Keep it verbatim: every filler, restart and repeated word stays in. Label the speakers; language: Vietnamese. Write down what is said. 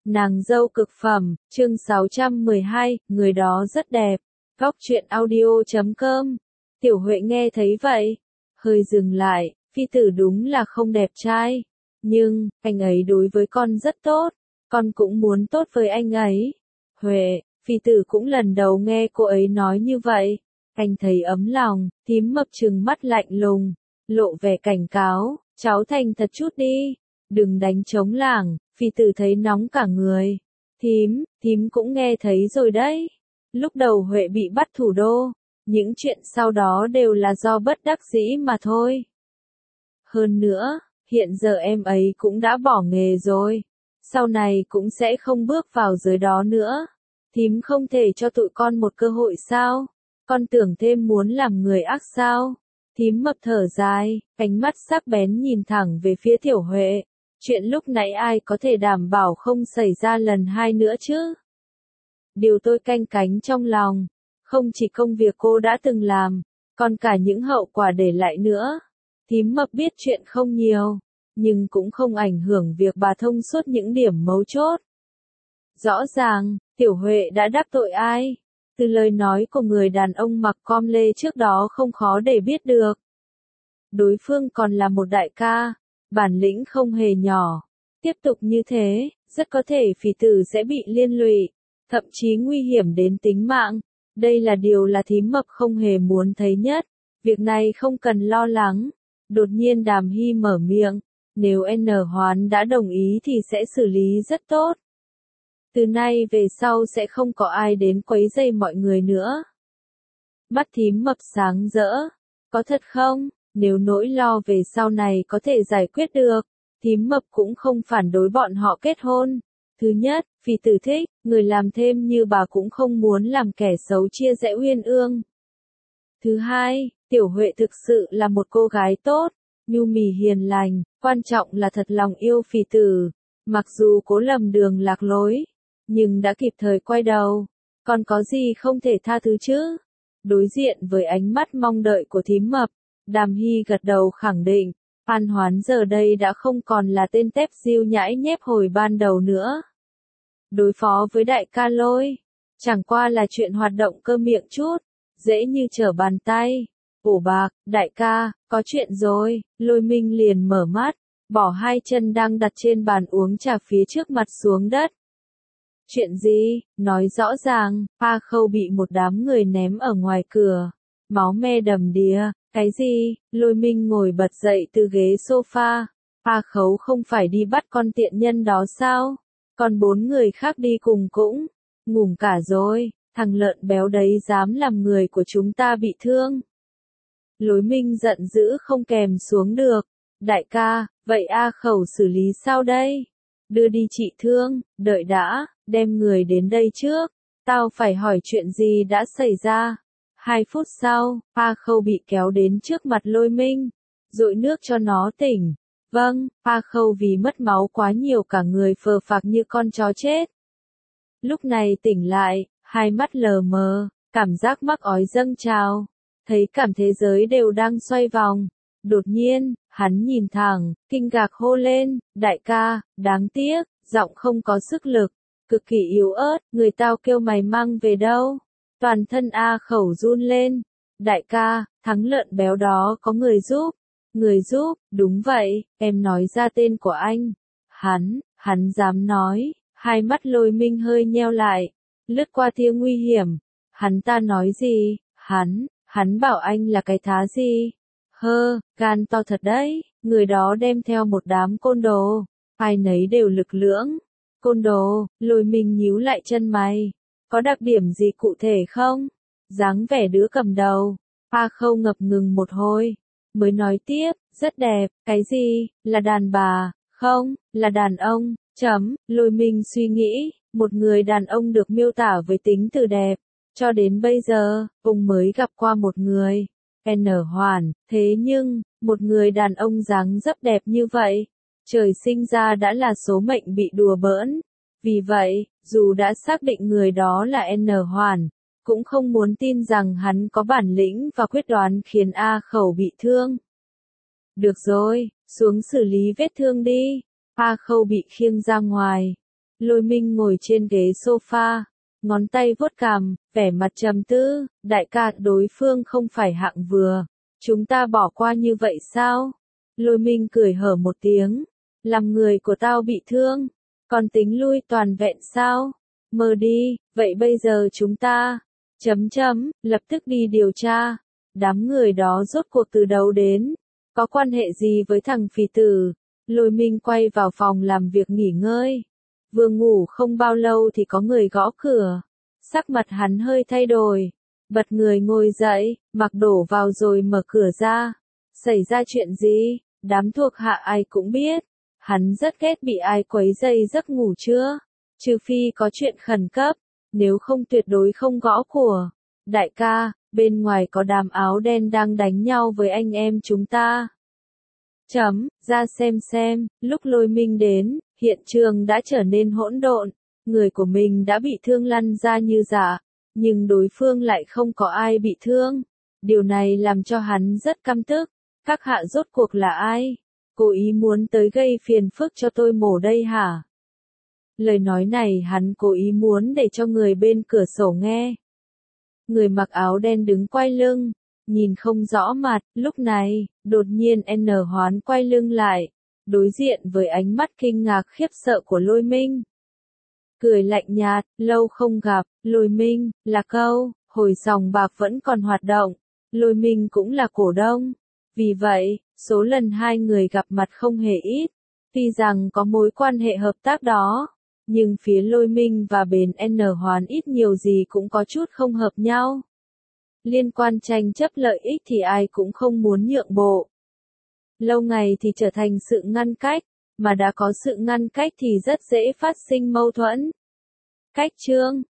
Speaker 1: Nàng dâu cực phẩm, chương sáu trăm mười hai, người đó rất đẹp. Góc truyện audio chấm com. Tiểu Huệ nghe thấy vậy, hơi dừng lại, phi tử đúng là không đẹp trai. Nhưng, anh ấy đối với con rất tốt, con cũng muốn tốt với anh ấy. Huệ, phi tử cũng lần đầu nghe cô ấy nói như vậy. Anh thấy ấm lòng, thím mập trừng mắt lạnh lùng, lộ vẻ cảnh cáo, cháu thành thật chút đi, đừng đánh trống lảng. Phi tử thấy nóng cả người. Thím, thím cũng nghe thấy rồi đấy. Lúc đầu Huệ bị bắt thủ đô, những chuyện sau đó đều là do bất đắc dĩ mà thôi. Hơn nữa, hiện giờ em ấy cũng đã bỏ nghề rồi, sau này cũng sẽ không bước vào giới đó nữa. Thím không thể cho tụi con một cơ hội sao? Con tưởng thêm muốn làm người ác sao? Thím mập thở dài, ánh mắt sắc bén nhìn thẳng về phía Tiểu Huệ. Chuyện lúc nãy ai có thể đảm bảo không xảy ra lần hai nữa chứ? Điều tôi canh cánh trong lòng, không chỉ công việc cô đã từng làm, còn cả những hậu quả để lại nữa. Thím mập biết chuyện không nhiều, nhưng cũng không ảnh hưởng việc bà thông suốt những điểm mấu chốt. Rõ ràng, Tiểu Huệ đã đắc tội ai? Từ lời nói của người đàn ông mặc com lê trước đó không khó để biết được. Đối phương còn là một đại ca, bản lĩnh không hề nhỏ. Tiếp tục như thế, rất có thể phỉ tử sẽ bị liên lụy, thậm chí nguy hiểm đến tính mạng. Đây là điều là thím mập không hề muốn thấy nhất. Việc này không cần lo lắng. Đột nhiên Đàm Hy mở miệng. Nếu N Hoán đã đồng ý thì sẽ xử lý rất tốt. Từ nay về sau sẽ không có ai đến quấy rầy mọi người nữa. Mắt thím mập sáng rỡ. Có thật không? Nếu nỗi lo về sau này có thể giải quyết được, thím mập cũng không phản đối bọn họ kết hôn. Thứ nhất, phỉ tử thích, người làm thêm như bà cũng không muốn làm kẻ xấu chia rẽ uyên ương. Thứ hai, Tiểu Huệ thực sự là một cô gái tốt, nhu mì hiền lành, quan trọng là thật lòng yêu phỉ tử. Mặc dù cố lầm đường lạc lối, nhưng đã kịp thời quay đầu, còn có gì không thể tha thứ chứ? Đối diện với ánh mắt mong đợi của thím mập, Đàm Hy gật đầu khẳng định, An Hoán giờ đây đã không còn là tên tép diêu nhãi nhép hồi ban đầu nữa. Đối phó với đại ca Lôi, chẳng qua là chuyện hoạt động cơ miệng chút, dễ như trở bàn tay. Ổ bạc, đại ca, có chuyện rồi. Lôi Minh liền mở mắt, bỏ hai chân đang đặt trên bàn uống trà phía trước mặt xuống đất. Chuyện gì? Nói rõ ràng. Pa Khâu bị một đám người ném ở ngoài cửa, máu me đầm đìa. Cái gì? Lôi Minh ngồi bật dậy từ ghế sofa. Pa Khấu không phải đi bắt con tiện nhân đó sao? Còn bốn người khác đi cùng cũng ngủm cả rồi. Thằng lợn béo đấy dám làm người của chúng ta bị thương. Lôi Minh giận dữ không kèm xuống được. Đại ca, vậy A Khẩu xử lý sao đây? Đưa đi trị thương, đợi đã, đem người đến đây trước. Tao phải hỏi chuyện gì đã xảy ra. Hai phút sau, Pa Khâu bị kéo đến trước mặt Lôi Minh, dội nước cho nó tỉnh. Vâng, Pa Khâu vì mất máu quá nhiều cả người phờ phạc như con chó chết. Lúc này tỉnh lại, hai mắt lờ mờ, cảm giác mắc ói dâng trào, thấy cảm thế giới đều đang xoay vòng. Đột nhiên, hắn nhìn thẳng, kinh ngạc hô lên, đại ca, đáng tiếc, giọng không có sức lực, cực kỳ yếu ớt, người tao kêu mày mang về đâu? Toàn thân A Khẩu run lên. Đại ca, thắng lợn béo đó có người giúp. Người giúp, đúng vậy, em nói ra tên của anh. Hắn, hắn dám nói. Hai mắt Lôi Minh hơi nheo lại, lướt qua tia nguy hiểm. Hắn ta nói gì? Hắn, hắn bảo anh là cái thá gì? Hơ, gan to thật đấy. Người đó đem theo một đám côn đồ, ai nấy đều lực lưỡng. Côn đồ? Lôi Minh nhíu lại chân mày. Có đặc điểm gì cụ thể không? Dáng vẻ đứa cầm đầu. Pa Khâu ngập ngừng một hồi, mới nói tiếp, rất đẹp. Cái gì? Là đàn bà? Không, là đàn ông. Chấm. Lôi Minh suy nghĩ, một người đàn ông được miêu tả với tính từ đẹp. Cho đến bây giờ, ông mới gặp qua một người. N Hoản. Thế nhưng, một người đàn ông dáng dấp đẹp như vậy, trời sinh ra đã là số mệnh bị đùa bỡn. Vì vậy, dù đã xác định người đó là N Hoản, cũng không muốn tin rằng hắn có bản lĩnh và quyết đoán khiến A Khẩu bị thương. Được rồi, xuống xử lý vết thương đi. A Khâu bị khiêng ra ngoài. Lôi Minh ngồi trên ghế sofa, ngón tay vuốt cằm, vẻ mặt trầm tư, đại ca, đối phương không phải hạng vừa. Chúng ta bỏ qua như vậy sao? Lôi Minh cười hở một tiếng, làm người của tao bị thương, còn tính lui toàn vẹn sao? Mơ đi, vậy bây giờ chúng ta, chấm chấm, lập tức đi điều tra. Đám người đó rốt cuộc từ đâu đến? Có quan hệ gì với thằng phì tử? Lôi Minh quay vào phòng làm việc nghỉ ngơi. Vừa ngủ không bao lâu thì có người gõ cửa. Sắc mặt hắn hơi thay đổi. Bật người ngồi dậy, mặc đồ vào rồi mở cửa ra. Xảy ra chuyện gì? Đám thuộc hạ ai cũng biết. Hắn rất ghét bị ai quấy rầy giấc ngủ trưa. Trừ phi có chuyện khẩn cấp. Nếu không tuyệt đối không gõ cửa. Đại ca, bên ngoài có đám áo đen đang đánh nhau với anh em chúng ta. Chấm, ra xem xem, lúc Lôi Minh đến, hiện trường đã trở nên hỗn độn, người của mình đã bị thương lăn ra như giả, nhưng đối phương lại không có ai bị thương. Điều này làm cho hắn rất căm tức, các hạ rốt cuộc là ai? Cố ý muốn tới gây phiền phức cho tôi mổ đây hả? Lời nói này hắn cố ý muốn để cho người bên cửa sổ nghe. Người mặc áo đen đứng quay lưng, nhìn không rõ mặt, lúc này, đột nhiên N Hoán quay lưng lại, đối diện với ánh mắt kinh ngạc khiếp sợ của Lôi Minh. Cười lạnh nhạt, lâu không gặp, Lôi Minh, là câu, hồi sòng bạc vẫn còn hoạt động, Lôi Minh cũng là cổ đông. Vì vậy, số lần hai người gặp mặt không hề ít, tuy rằng có mối quan hệ hợp tác đó. Nhưng phía Lôi Minh và bên N Hoán ít nhiều gì cũng có chút không hợp nhau. Liên quan tranh chấp lợi ích thì ai cũng không muốn nhượng bộ. Lâu ngày thì trở thành sự ngăn cách, mà đã có sự ngăn cách thì rất dễ phát sinh mâu thuẫn. Cách chương